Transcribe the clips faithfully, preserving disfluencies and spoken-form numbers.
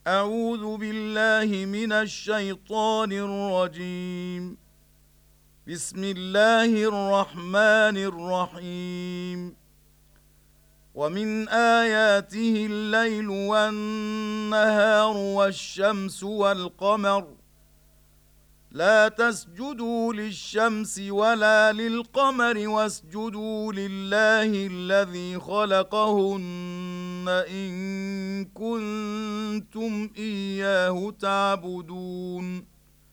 أعوذ بالله من الشيطان الرجيم. بسم الله الرحمن الرحيم. ومن آياته الليل والنهار والشمس والقمر لا تسجدوا للشمس ولا للقمر واسجدوا لله الذي خلقهن إن كنتم إياه تعبدون.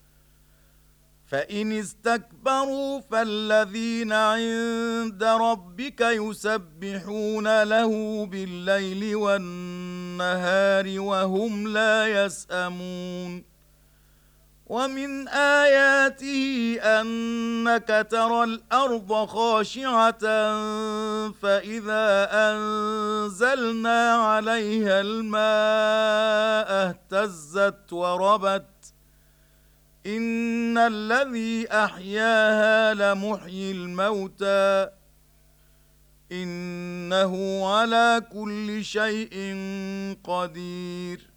فإن استكبروا فالذين عند ربك يسبحون له بالليل والنهار وهم لا يسأمون. ومن آياته أنك ترى الأرض خاشعة فإذا أنزلنا عليها الماء اهتزت وربت إن الذي أحياها لمحيي الموتى إنه على كل شيء قدير.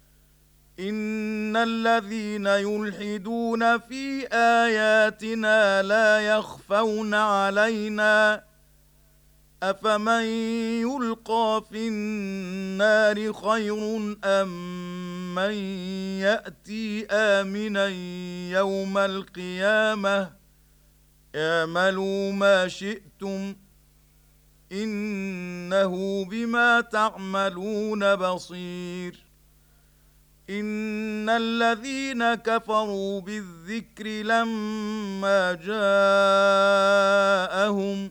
إن الذين يلحدون في آياتنا لا يخفون علينا أفمن يلقى في النار خير أم من يأتي آمنا يوم القيامة اعملوا ما شئتم إنه بما تعملون بصير. إن الذين كفروا بالذكر لما جاءهم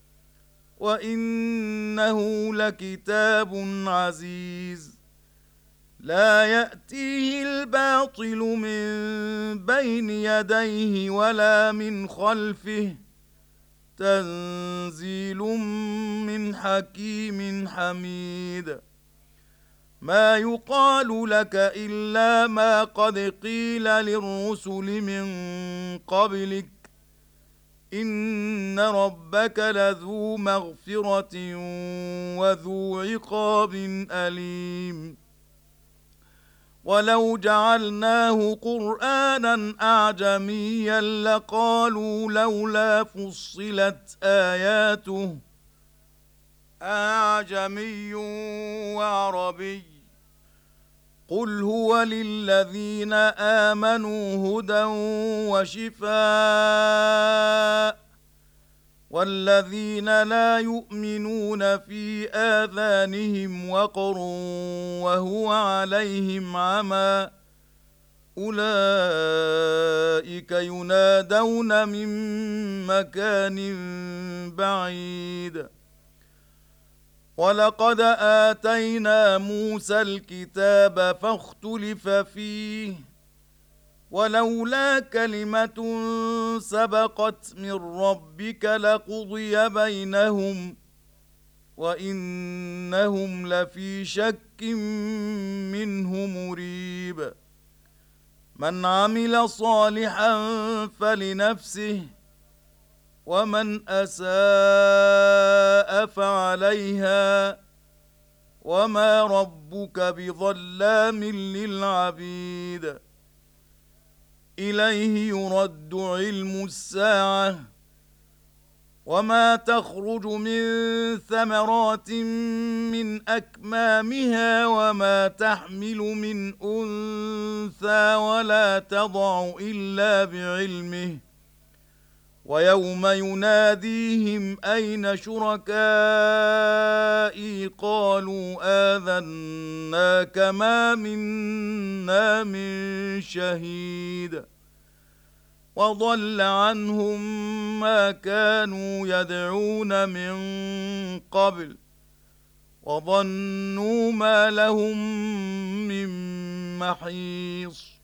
وإنه لكتاب عزيز لا يأتيه الباطل من بين يديه ولا من خلفه تنزيل من حكيم حميد. ما يقال لك إلا ما قد قيل للرسل من قبلك إن ربك لذو مغفرة وذو عقاب أليم. ولو جعلناه قرآنا أعجميا لقالوا لولا فصلت آياته أعجمي وعربي قل هو للذين آمنوا هدى وشفاء والذين لا يؤمنون في آذانهم وقر وهو عليهم عمى أولئك ينادون من مكان بعيد. ولقد آتينا موسى الكتاب فاختلف فيه ولولا كلمة سبقت من ربك لقضي بينهم وإنهم لفي شك منه مريب. من عمل صالحا فلنفسه ومن أساء فعليها وما ربك بظلام للعبيد. إليه يرد علم الساعة وما تخرج من ثمرات من أكمامها وما تحمل من أنثى ولا تضع إلا بعلمه ويوم يناديهم أين شركائي قالوا آذناك ما منا من شهيد وضل عنهم ما كانوا يدعون من قبل وظنوا ما لهم من محيص.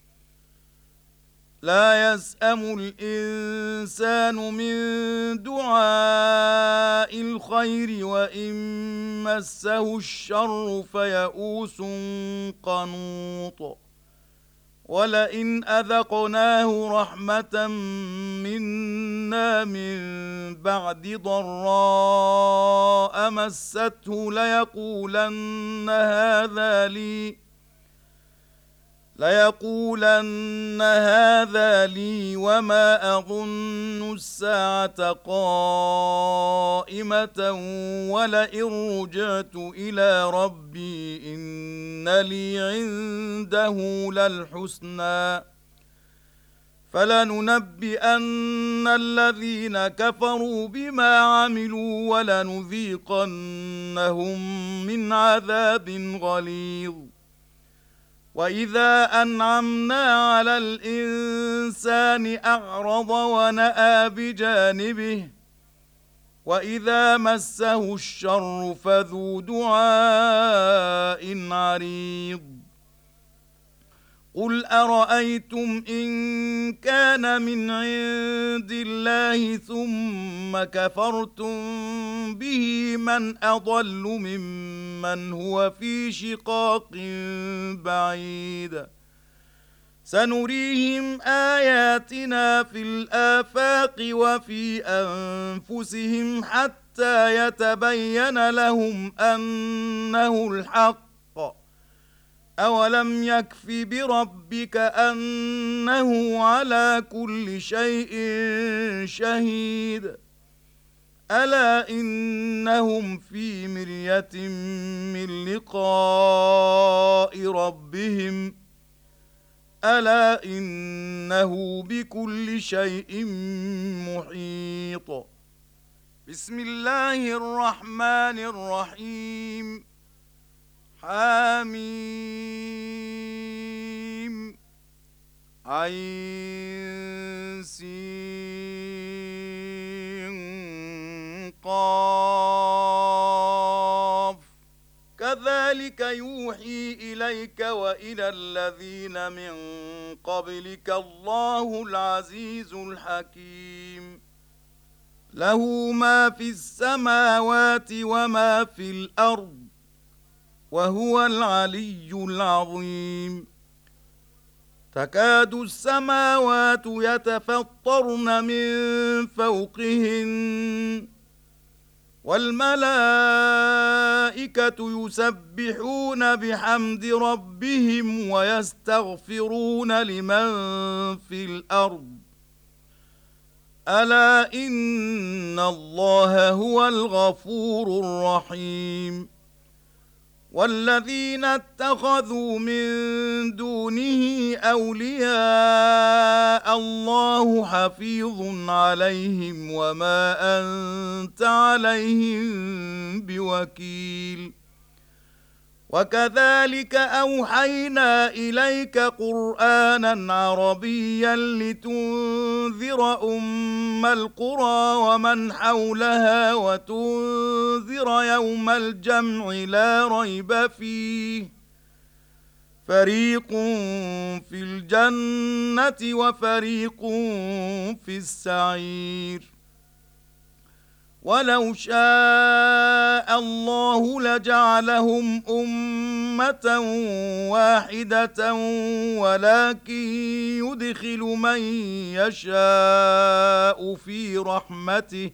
لا يسأم الإنسان من دعاء الخير وإن مسه الشر فيئوس قنوط. ولئن أذقناه رحمة منا من بعد ضراء مسته ليقولن هذا لي ليقولن هذا لي وما أظن الساعة قائمة ولئن رجعت إلى ربي إن لي عنده للحسنى فلننبئن الذين كفروا بما عملوا ولنذيقنهم من عذاب غليظ. وإذا أنعمنا على الإنسان أعرض ونأى بجانبه وإذا مسه الشر فذو دعاء عريض. قل أرأيتم إن كان من عند الله ثم كفرتم به من أضل ممن هو في شقاق بعيد. سنريهم آياتنا في الآفاق وفي أنفسهم حتى يتبين لهم أنه الحق. أولم يكف بربك أنه على كل شيء شهيد. ألا إنهم في مرية من لقاء ربهم ألا إنه بكل شيء محيط. بسم الله الرحمن الرحيم. حاميم عين سين قاف. كذلك يوحي إليك وإلى الذين من قبلك الله العزيز الحكيم. له ما في السماوات وما في الأرض وهو العلي العظيم. تكاد السماوات يتفطرن من فوقهن والملائكة يسبحون بحمد ربهم ويستغفرون لمن في الأرض ألا إن الله هو الغفور الرحيم. والذين اتخذوا من دونه أولياء الله حفيظ عليهم وما أنت عليهم بوكيل. وكذلك أوحينا إليك قرآنا عربيا لتنذر أم القرى ومن حولها وتنذر يوم الجمع لا ريب فيه فريق في الجنة وفريق في السعير. ولو شاء الله لجعلهم أمة واحدة ولكن يدخل من يشاء في رحمته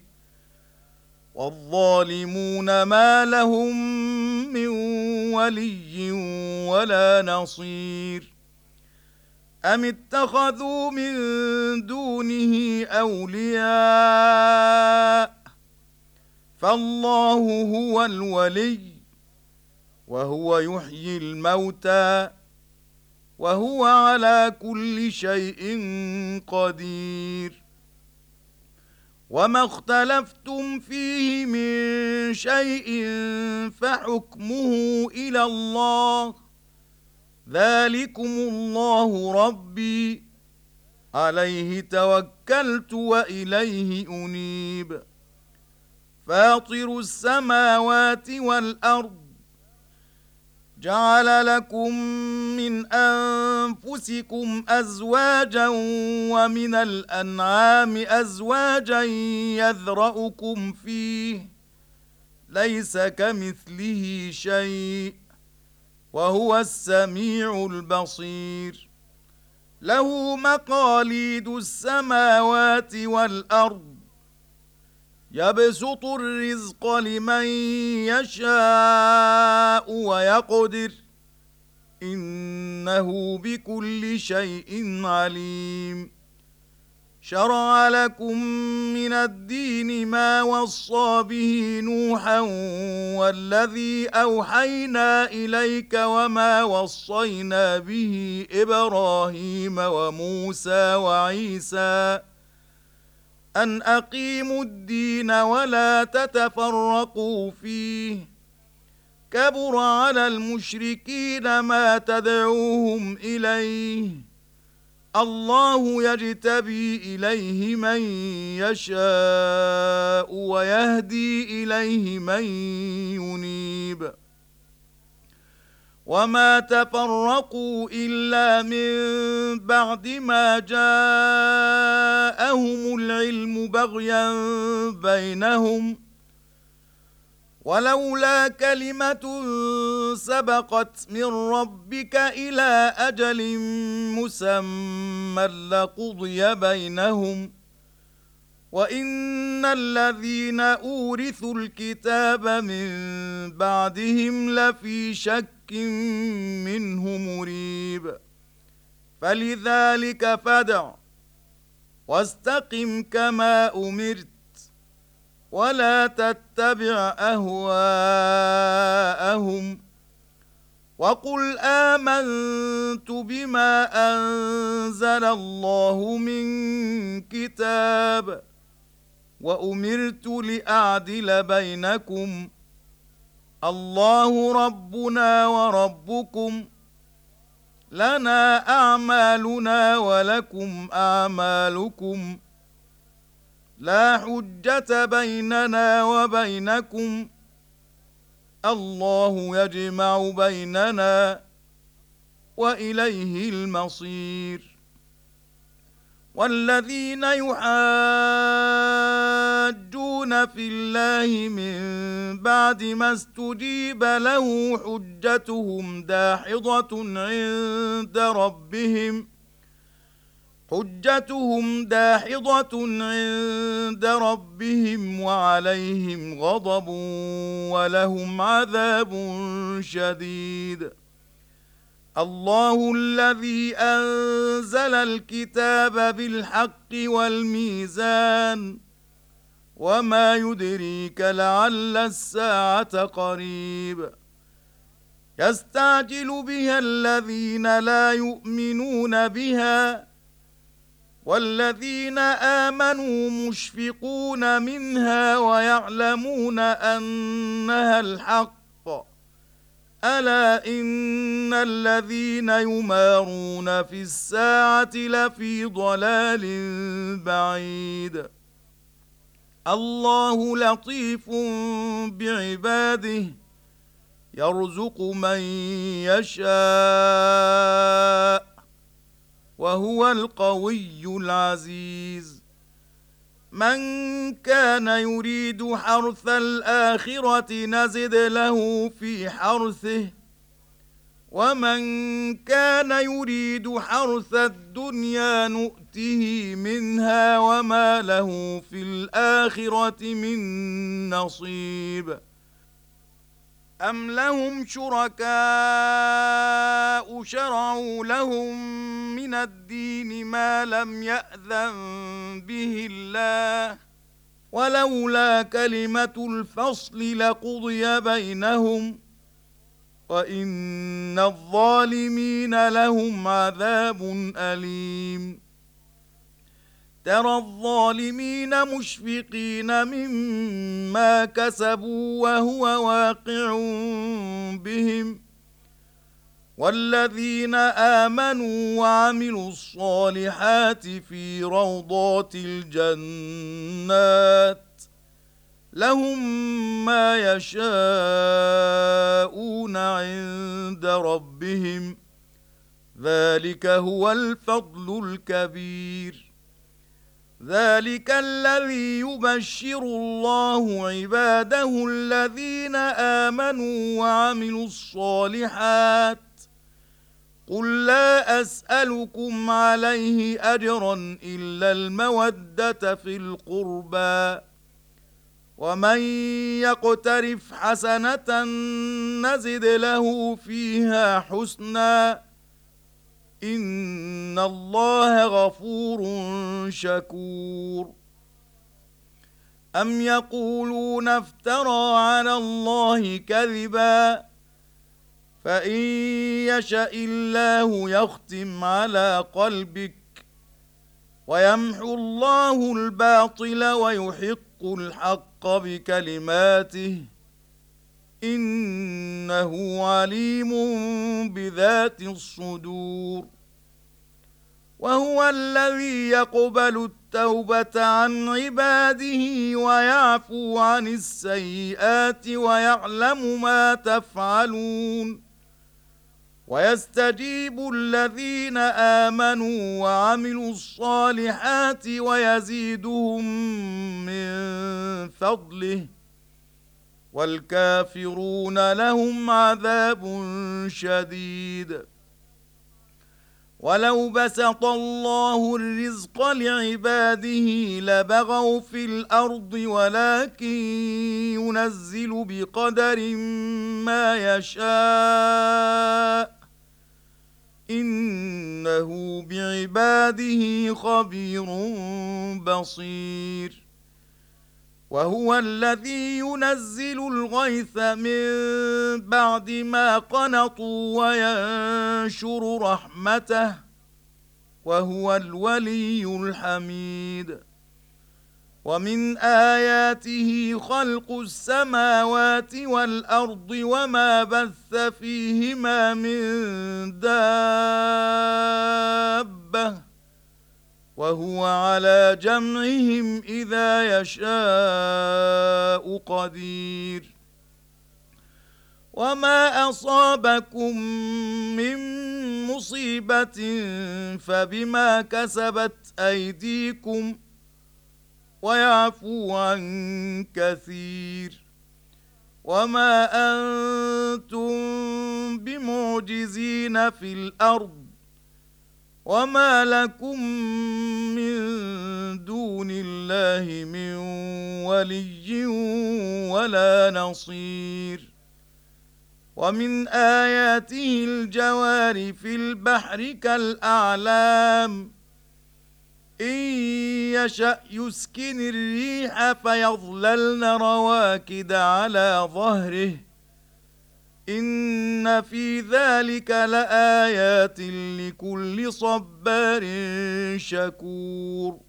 والظالمون ما لهم من ولي ولا نصير. أم اتخذوا من دونه أولياء فالله هو الولي وهو يحيي الموتى وهو على كل شيء قدير. وما اختلفتم فيه من شيء فحكمه إلى الله ذلكم الله ربي عليه توكلت وإليه أنيب. فاطر السماوات والأرض جعل لكم من أنفسكم أزواجا ومن الأنعام أزواجا يذرأكم فيه ليس كمثله شيء وهو السميع البصير. له مقاليد السماوات والأرض يبسط الرزق لمن يشاء ويقدر إنه بكل شيء عليم. شرع لكم من الدين ما وصى به نوحا والذي أوحينا إليك وما وصينا به إبراهيم وموسى وعيسى أن أقيموا الدين ولا تتفرقوا فيه كبر على المشركين ما تدعوهم إليه الله يجتبي إليه من يشاء ويهدي إليه من ينيب وما تفرقوا إلا من بعد ما جاءهم العلم بغيا بينهم ولولا كلمة سبقت من ربك إلى أجل مسمى لقضي بينهم وإن الذين أورثوا الكتاب من بعدهم لفي شك منه مريب. فلذلك فادع واستقم كما أمرت ولا تتبع أهواءهم وقل آمنت بما أنزل الله من كتاب وأمرت لأعدل بينكم الله ربنا وربكم لنا أعمالنا ولكم أعمالكم لا حجة بيننا وبينكم الله يجمع بيننا وإليه المصير. والذين يحاجون في الله من بعد ما استجيب له حجتهم داحضة عند ربهم حجتهم داحضة عند ربهم وعليهم غضب ولهم عذاب شديد. الله الذي أنزل الكتاب بالحق والميزان وما يدريك لعل الساعة قريب. يستعجل بها الذين لا يؤمنون بها والذين آمنوا مشفقون منها ويعلمون أنها الحق ألا إن الذين يمارون في الساعة لفي ضلال بعيد. الله لطيف بعباده يرزق من يشاء وهو القوي العزيز. من كان يريد حرث الآخرة نزد له في حرثه ومن كان يريد حرث الدنيا نؤته منها وما له في الآخرة من نصيب. أم لهم شركاء شرعوا لهم من الدين ما لم يأذن به الله ولولا كلمة الفصل لقضي بينهم وإن الظالمين لهم عذاب أليم. ترى الظالمين مشفقين مما كسبوا وهو واقع بهم والذين آمنوا وعملوا الصالحات في روضات الجنات لهم ما يشاءون عند ربهم ذلك هو الفضل الكبير. ذلك الذي يبشر الله عباده الذين آمنوا وعملوا الصالحات قل لا أسألكم عليه أجرا إلا المودة في القربى ومن يقترف حسنة نزد له فيها حسنا إن الله غفور شكور أم يقولون افترى على الله كذبا فإن يشأ الله يختم على قلبك ويمحو الله الباطل ويحق الحق بكلماته إنه عليم بذات الصدور وهو الذي يقبل التوبة عن عباده ويعفو عن السيئات ويعلم ما تفعلون ويستجيب الذين آمنوا وعملوا الصالحات ويزيدهم من فضله والكافرون لهم عذاب شديد ولو بسط الله الرزق لعباده لبغوا في الأرض ولكن ينزل بقدر ما يشاء إنه بعباده خبير بصير وهو الذي ينزل الغيث من بعد ما قنطوا وينشر رحمته وهو الولي الحميد ومن آياته خلق السماوات والأرض وما بث فيهما من دابة وهو على جمعهم إذا يشاء قدير وما أصابكم من مصيبة فبما كسبت أيديكم ويعفو عن كثير وما أنتم بمعجزين في الأرض وما لكم من دون الله من ولي ولا نصير ومن آياته الجوار في البحر كالأعلام إن يشأ يسكن الريح فيظللن رواكد على ظهره إن في ذلك لآيات لكل صبار شكور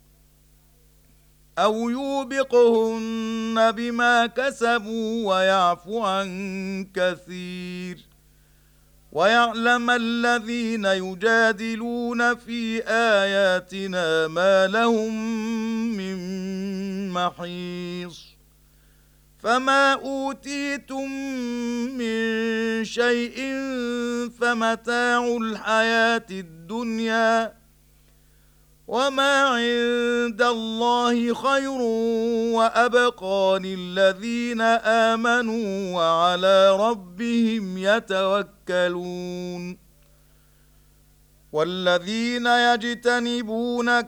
أو يوبقهن بما كسبوا ويعفو عن كثير ويعلم الذين يجادلون في آياتنا ما لهم من محيص فما أوتيتم من شيء فمتاع الحياة الدنيا وما عند الله خير وأبقى للذين آمنوا وعلى ربهم يتوكلون والذين يجتنبون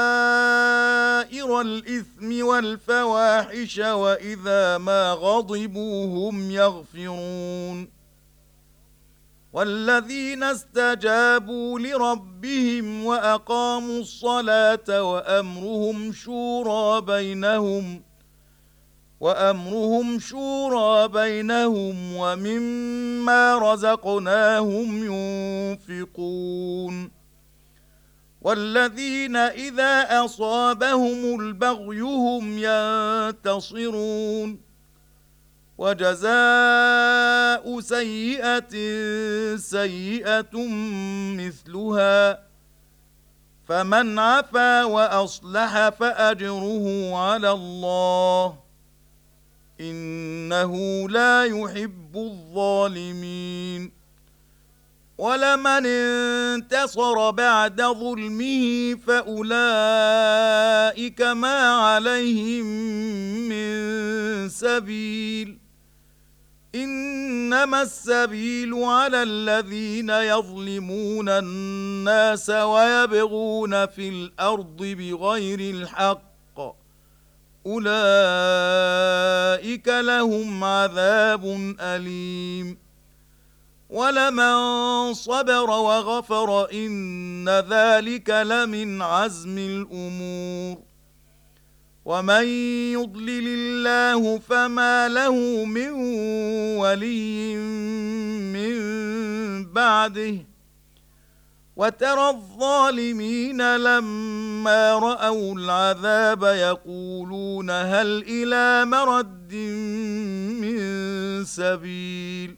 كبائر الإثم والفواحش وإذا ما غضبوا هم يغفرون والذين استجابوا لربهم وأقاموا الصلاة وأمرهم شورى بينهم وأمرهم شورى بينهم ومما رزقناهم ينفقون والذين إذا أصابهم البغي هم ينتصرون وجزاء سيئة سيئة مثلها فمن عفا وأصلح فأجره على الله إنه لا يحب الظالمين ولمن انتصر بعد ظلمه فأولئك ما عليهم من سبيل إنما السبيل على الذين يظلمون الناس ويبغون في الأرض بغير الحق أولئك لهم عذاب أليم ولمن صبر وغفر إن ذلك لمن عزم الأمور ومن يضلل الله فما له من ولي من بعده وترى الظالمين لما رأوا العذاب يقولون هل إلى مرد من سبيل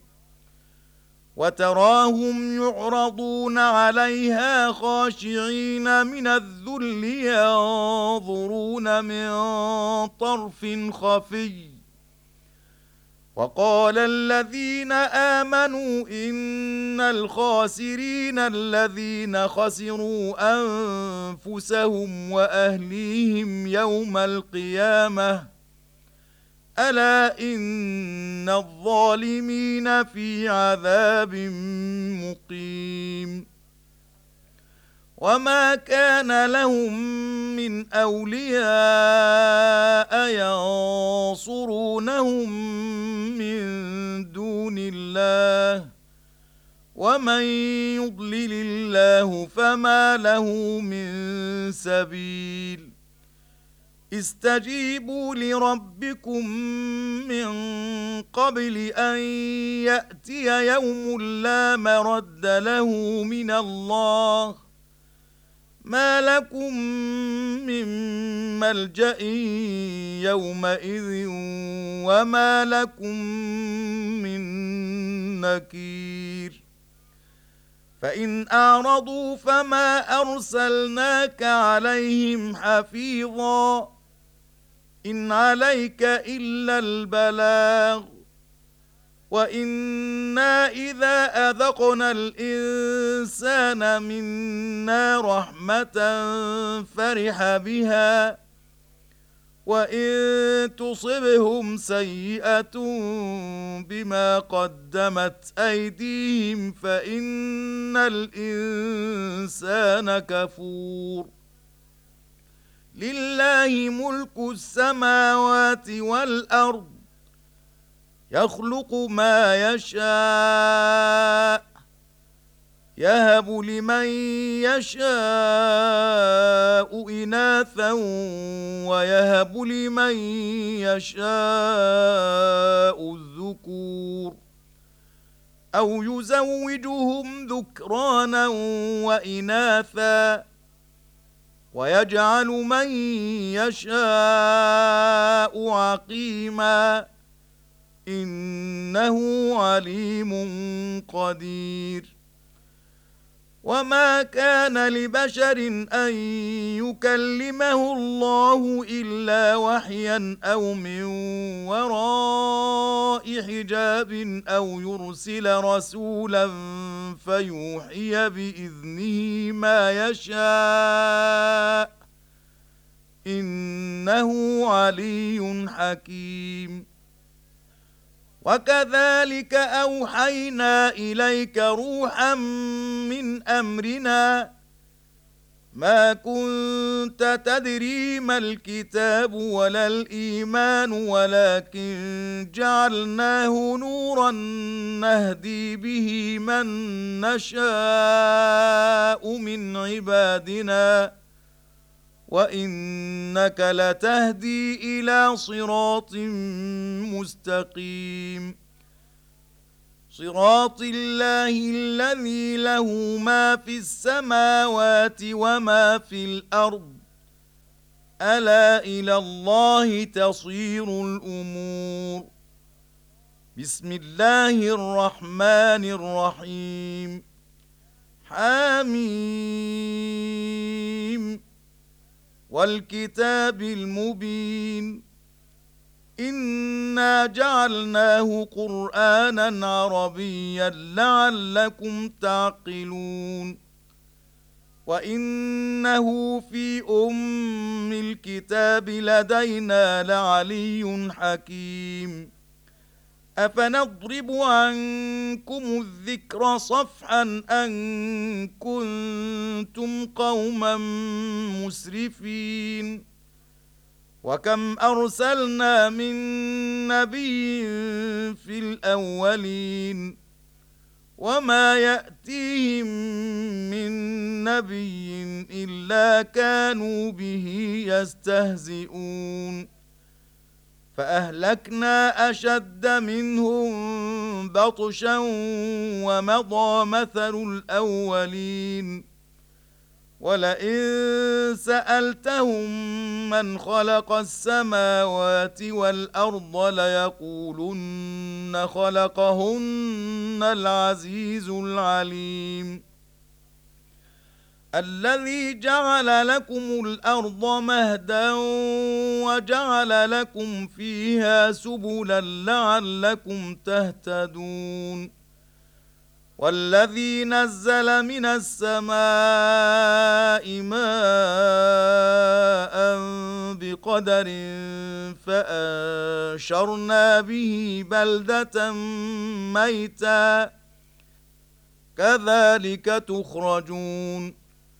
وتراهم يعرضون عليها خاشعين من الذل ينظرون من طرف خفي وقال الذين آمنوا إن الخاسرين الذين خسروا أنفسهم وأهليهم يوم القيامة ألا إن الظالمين في عذاب مقيم وما كان لهم من أولياء ينصرونهم من دون الله ومن يضلل الله فما له من سبيل استجيبوا لربكم من قبل أن يأتي يوم لا مرد له من الله ما لكم من ملجأ يومئذ وما لكم من نكير فإن أعرضوا فما أرسلناك عليهم حفيظا إن عليك إلا البلاغ وإنا إذا أذقنا الإنسان منا رحمة فرح بها وإن تصبهم سيئة بما قدمت أيديهم فإن الإنسان كفور لله ملك السماوات والأرض يخلق ما يشاء يهب لمن يشاء إناثا ويهب لمن يشاء الذكور أو يزوجهم ذكرانا وإناثا ويجعل من يشاء عقيما إنه عليم قدير وما كان لبشر أن يكلمه الله إلا وحيا أو من وراء حجاب أو يرسل رسولا فيوحي بإذنه ما يشاء إنه علي حكيم وكذلك أوحينا إليك روحا من أمرنا ما كنت تدري ما الكتاب ولا الإيمان ولكن جعلناه نورا نهدي به من نشاء من عبادنا وإنك لتهدي إلى صراط مستقيم صراط الله الذي له ما في السماوات وما في الأرض ألا إلى الله تصير الأمور بسم الله الرحمن الرحيم حميم والكتاب المبين إنا جعلناه قرآنا عربيا لعلكم تعقلون وإنه في أم الكتاب لدينا لعلي حكيم أفنضرب عنكم الذكر صفحا أن كنتم قوما مسرفين وكم أرسلنا من نبي في الأولين وما يأتيهم من نبي إلا كانوا به يستهزئون فأهلكنا أشد منهم بطشا ومضى مثل الأولين ولئن سألتهم من خلق السماوات والأرض ليقولن خلقهن العزيز العليم الذي جعل لكم الأرض مهدا وجعل لكم فيها سبلا لعلكم تهتدون والذي نزل من السماء ماء بقدر فأنشرنا به بلدة ميتا كذلك تخرجون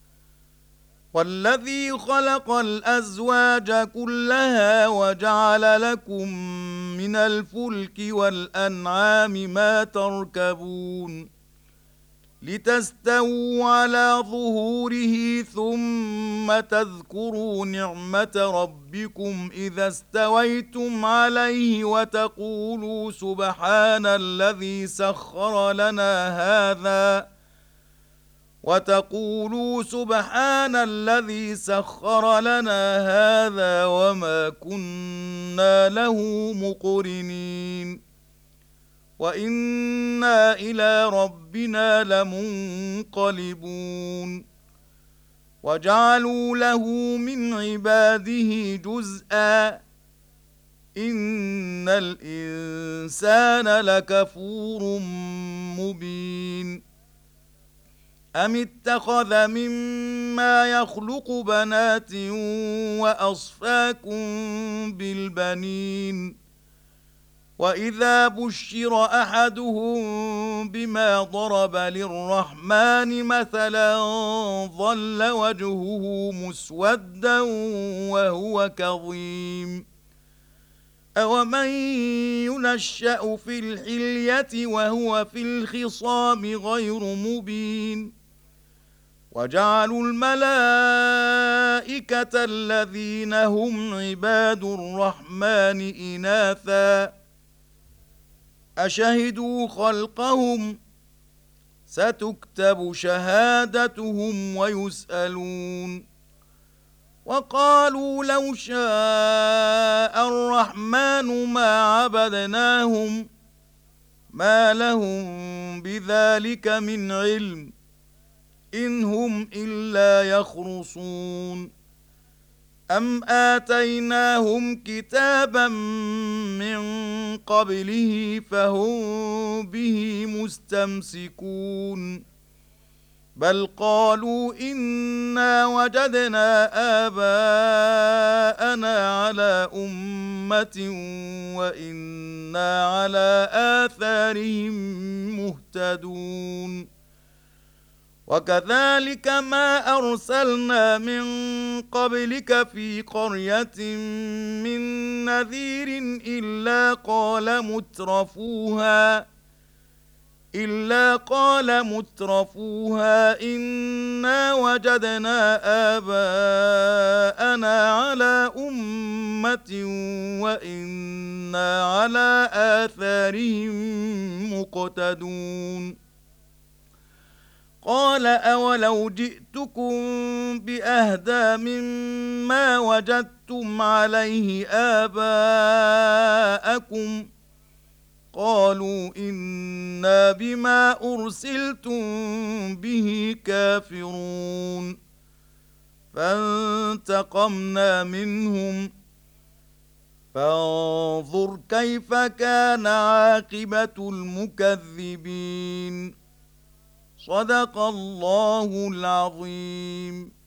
والذي خلق الأزواج كلها وجعل لكم من الفلك والأنعام ما تركبون لتستووا على ظهوره ثم تذكروا نعمة ربكم إذا استويتم عليه وتقولوا سبحان الذي سخر لنا هذا وتقولوا سبحان الذي سخر لنا هذا وما كنا له مقرنين وإنا إلى ربنا لمنقلبون وجعلوا له من عباده جزءا إن الإنسان لكفور مبين أم اتخذ مما يخلق بنات وأصفاكم بالبنين وإذا بشر أحدهم بما ضرب للرحمن مثلا ظل وجهه مسودا وهو كظيم أومن ينشأ في الحلية وهو في الخصام غير مبين وجعلوا الملائكة الذين هم عباد الرحمن إناثا أشهدوا خلقهم ستكتب شهادتهم ويسألون وقالوا لو شاء الرحمن ما عبدناهم ما لهم بذلك من علم إن هم إلا يخرصون أم آتيناهم كتابا من قبله فهم به مستمسكون بل قالوا إنا وجدنا آباءنا على أمة وإنا على آثارهم مهتدون وكذلك ما أرسلنا من قبلك في قرية من نذير إلا قال مترفوها إلا قال مترفوها إنا وجدنا آباءنا على أمة وإنا على آثارهم مقتدون قال أولو جئتكم بأهدى مما وجدتم عليه آباءكم قالوا إنا بما أرسلتم به كافرون فانتقمنا منهم فانظر كيف كان عاقبة المكذبين صدق الله العظيم.